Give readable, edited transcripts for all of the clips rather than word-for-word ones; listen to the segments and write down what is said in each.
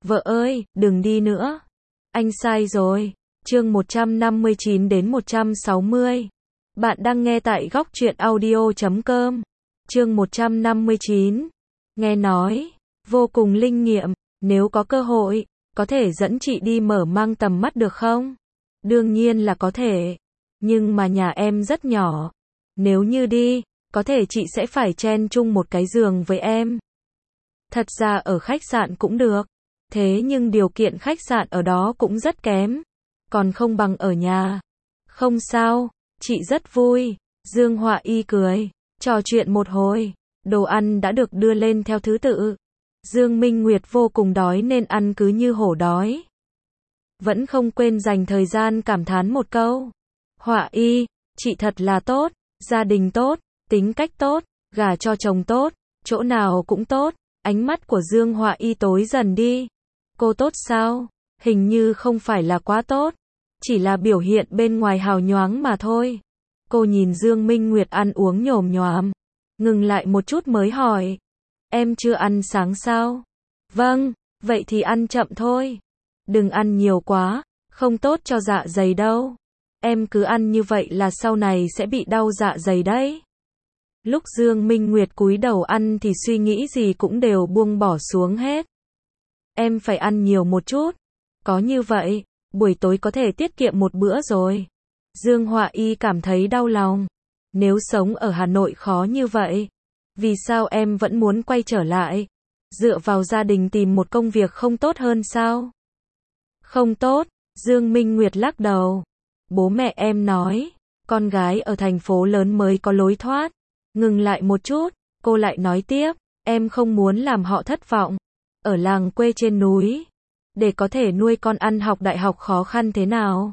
Vợ ơi, đừng đi nữa. Anh sai rồi. Chương 159 đến 160. Bạn đang nghe tại góc truyện audio.com. Chương 159. Nghe nói, vô cùng linh nghiệm, nếu có cơ hội, có thể dẫn chị đi mở mang tầm mắt được không? Đương nhiên là có thể. Nhưng mà nhà em rất nhỏ. Nếu như đi, có thể chị sẽ phải chen chung một cái giường với em. Thật ra ở khách sạn cũng được. Thế nhưng điều kiện khách sạn ở đó cũng rất kém. Còn không bằng ở nhà. Không sao, chị rất vui. Dương Họa Y cười. Trò chuyện một hồi. Đồ ăn đã được đưa lên theo thứ tự. Dương Minh Nguyệt vô cùng đói nên ăn cứ như hổ đói. Vẫn không quên dành thời gian cảm thán một câu. Họa Y, chị thật là tốt. Gia đình tốt, tính cách tốt, gả cho chồng tốt, chỗ nào cũng tốt. Ánh mắt của Dương Họa Y tối dần đi. Cô tốt sao? Hình như không phải là quá tốt. Chỉ là biểu hiện bên ngoài hào nhoáng mà thôi. Cô nhìn Dương Minh Nguyệt ăn uống nhồm nhoàm. Ngừng lại một chút mới hỏi. Em chưa ăn sáng sao? Vâng, vậy thì ăn chậm thôi. Đừng ăn nhiều quá, không tốt cho dạ dày đâu. Em cứ ăn như vậy là sau này sẽ bị đau dạ dày đấy. Lúc Dương Minh Nguyệt cúi đầu ăn thì suy nghĩ gì cũng đều buông bỏ xuống hết. Em phải ăn nhiều một chút. Có như vậy, buổi tối có thể tiết kiệm một bữa rồi. Dương Họa Y cảm thấy đau lòng. Nếu sống ở Hà Nội khó như vậy, vì sao em vẫn muốn quay trở lại? Dựa vào gia đình tìm một công việc không tốt hơn sao? Không tốt, Dương Minh Nguyệt lắc đầu. Bố mẹ em nói, con gái ở thành phố lớn mới có lối thoát. Ngừng lại một chút, cô lại nói tiếp, em không muốn làm họ thất vọng. Ở làng quê trên núi, để có thể nuôi con ăn học đại học khó khăn thế nào?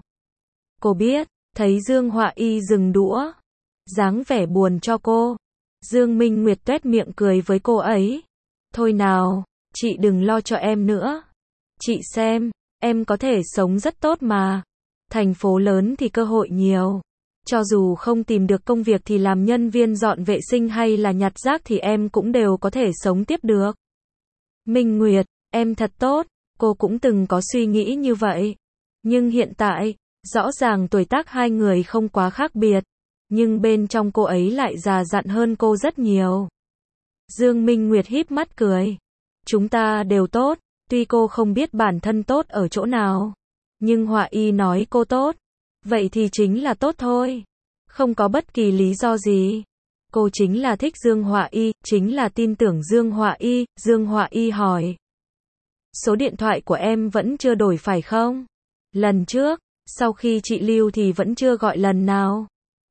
Cô biết, thấy Dương Họa Y dừng đũa, dáng vẻ buồn cho cô. Dương Minh Nguyệt tuét miệng cười với cô ấy. Thôi nào, chị đừng lo cho em nữa. Chị xem, em có thể sống rất tốt mà. Thành phố lớn thì cơ hội nhiều. Cho dù không tìm được công việc thì làm nhân viên dọn vệ sinh hay là nhặt rác thì em cũng đều có thể sống tiếp được. Minh Nguyệt, em thật tốt. Cô cũng từng có suy nghĩ như vậy. Nhưng hiện tại, rõ ràng tuổi tác hai người không quá khác biệt. Nhưng bên trong cô ấy lại già dặn hơn cô rất nhiều. Dương Minh Nguyệt híp mắt cười. Chúng ta đều tốt, tuy cô không biết bản thân tốt ở chỗ nào. Nhưng Họa Y nói cô tốt. Vậy thì chính là tốt thôi. Không có bất kỳ lý do gì. Cô chính là thích Dương Họa Y, chính là tin tưởng Dương Họa Y. Dương Họa Y hỏi. Số điện thoại của em vẫn chưa đổi phải không? Lần trước, sau khi chị lưu thì vẫn chưa gọi lần nào.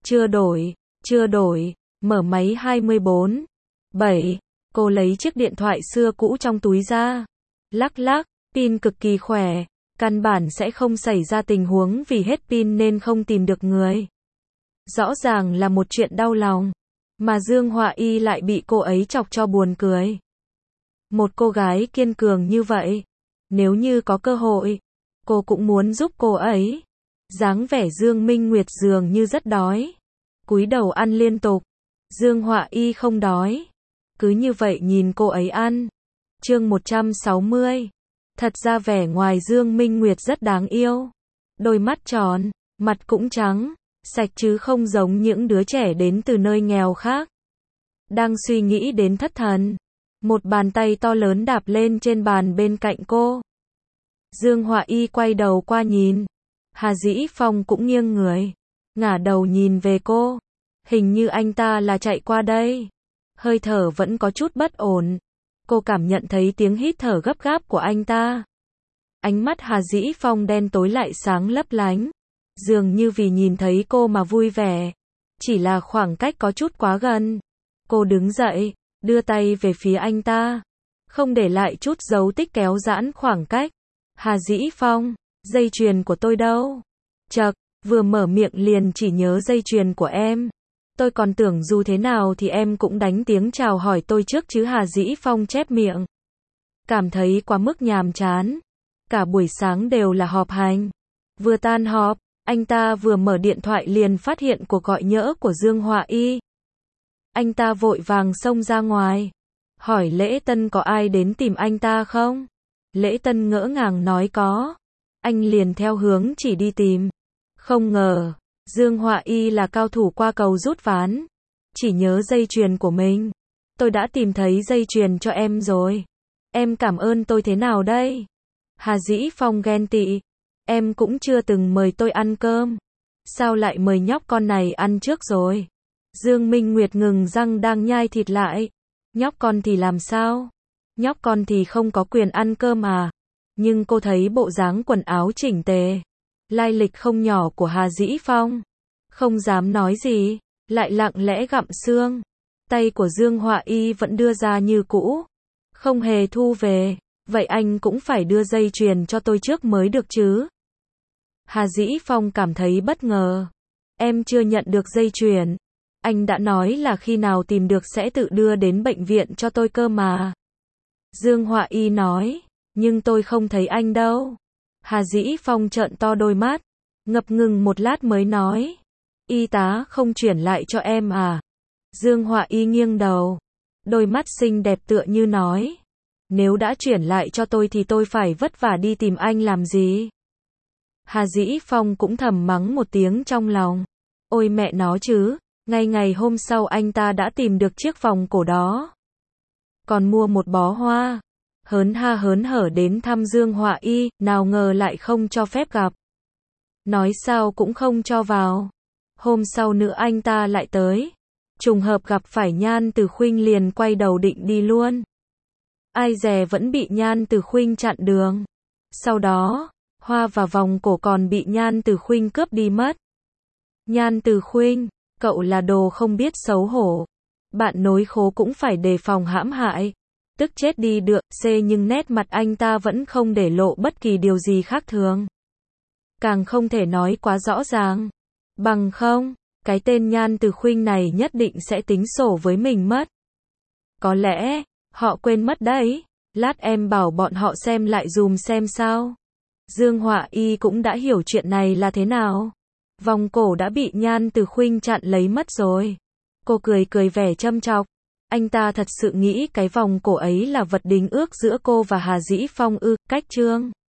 Chưa đổi, mở máy 24. 7. Cô lấy chiếc điện thoại xưa cũ trong túi ra. Lắc lắc, pin cực kỳ khỏe. Căn bản sẽ không xảy ra tình huống vì hết pin nên không tìm được người. Rõ ràng là một chuyện đau lòng. Mà Dương Họa Y lại bị cô ấy chọc cho buồn cười. Một cô gái kiên cường như vậy. Nếu như có cơ hội, cô cũng muốn giúp cô ấy. Dáng vẻ Dương Minh Nguyệt dường như rất đói. Cúi đầu ăn liên tục. Dương Họa Y không đói. Cứ như vậy nhìn cô ấy ăn. Chương 160. Thật ra vẻ ngoài Dương Minh Nguyệt rất đáng yêu. Đôi mắt tròn, mặt cũng trắng, sạch chứ không giống những đứa trẻ đến từ nơi nghèo khác. Đang suy nghĩ đến thất thần. Một bàn tay to lớn đạp lên trên bàn bên cạnh cô. Dương Họa Y quay đầu qua nhìn. Hà Dĩ Phong cũng nghiêng người. Ngả đầu nhìn về cô. Hình như anh ta là chạy qua đây. Hơi thở vẫn có chút bất ổn. Cô cảm nhận thấy tiếng hít thở gấp gáp của anh ta. Ánh mắt Hà Dĩ Phong đen tối lại sáng lấp lánh. Dường như vì nhìn thấy cô mà vui vẻ. Chỉ là khoảng cách có chút quá gần. Cô đứng dậy, đưa tay về phía anh ta. Không để lại chút dấu tích kéo giãn khoảng cách. Hà Dĩ Phong, dây chuyền của tôi đâu? Chậc, vừa mở miệng liền chỉ nhớ dây chuyền của em. Tôi còn tưởng dù thế nào thì em cũng đánh tiếng chào hỏi tôi trước chứ. Hà Dĩ Phong chép miệng. Cảm thấy quá mức nhàm chán. Cả buổi sáng đều là họp hành. Vừa tan họp, anh ta vừa mở điện thoại liền phát hiện cuộc gọi nhỡ của Dương Họa Y. Anh ta vội vàng xông ra ngoài. Hỏi lễ tân có ai đến tìm anh ta không? Lễ Tân ngỡ ngàng nói có. Anh liền theo hướng chỉ đi tìm. Không ngờ, Dương Họa Y là cao thủ qua cầu rút ván. Chỉ nhớ dây chuyền của mình. Tôi đã tìm thấy dây chuyền cho em rồi. Em cảm ơn tôi thế nào đây? Hà Dĩ Phong ghen tị. Em cũng chưa từng mời tôi ăn cơm. Sao lại mời nhóc con này ăn trước rồi? Dương Minh Nguyệt ngừng răng đang nhai thịt lại. Nhóc con thì làm sao? Nhóc con thì không có quyền ăn cơm à? Nhưng cô thấy bộ dáng quần áo chỉnh tề, lai lịch không nhỏ của Hà Dĩ Phong. Không dám nói gì, lại lặng lẽ gặm xương. Tay của Dương Họa Y vẫn đưa ra như cũ. Không hề thu về. Vậy anh cũng phải đưa dây chuyền cho tôi trước mới được chứ? Hà Dĩ Phong cảm thấy bất ngờ. Em chưa nhận được dây chuyền. Anh đã nói là khi nào tìm được sẽ tự đưa đến bệnh viện cho tôi cơ mà. Dương Họa Y nói. Nhưng tôi không thấy anh đâu. Hà Dĩ Phong trợn to đôi mắt. Ngập ngừng một lát mới nói. Y tá không chuyển lại cho em à? Dương Họa Y nghiêng đầu. Đôi mắt xinh đẹp tựa như nói. Nếu đã chuyển lại cho tôi thì tôi phải vất vả đi tìm anh làm gì? Hà Dĩ Phong cũng thầm mắng một tiếng trong lòng. Ôi mẹ nó chứ, ngày hôm sau anh ta đã tìm được chiếc vòng cổ đó. Còn mua một bó hoa. Hớn hở đến thăm Dương Họa Y, nào ngờ lại không cho phép gặp. Nói sao cũng không cho vào. Hôm sau nữa anh ta lại tới. Trùng hợp gặp phải Nhan Từ Khuynh liền quay đầu định đi luôn. Ai dè vẫn bị Nhan Từ Khuynh chặn đường. Sau đó, hoa và vòng cổ còn bị Nhan Từ Khuynh cướp đi mất. Nhan Từ Khuynh, cậu là đồ không biết xấu hổ. Bạn nối khố cũng phải đề phòng hãm hại. Tức chết đi được, nhưng nét mặt anh ta vẫn không để lộ bất kỳ điều gì khác thường. Càng không thể nói quá rõ ràng. Bằng không, cái tên Nhan Từ Khuynh này nhất định sẽ tính sổ với mình mất. Có lẽ, họ quên mất đấy. Lát em bảo bọn họ xem lại dùm xem sao. Dương Họa Y cũng đã hiểu chuyện này là thế nào. Vòng cổ đã bị Nhan Từ Khuynh chặn lấy mất rồi. Cô cười vẻ châm chọc. Anh ta thật sự nghĩ cái vòng cổ ấy là vật đính ước giữa cô và Hà Dĩ Phong ư? Cách chương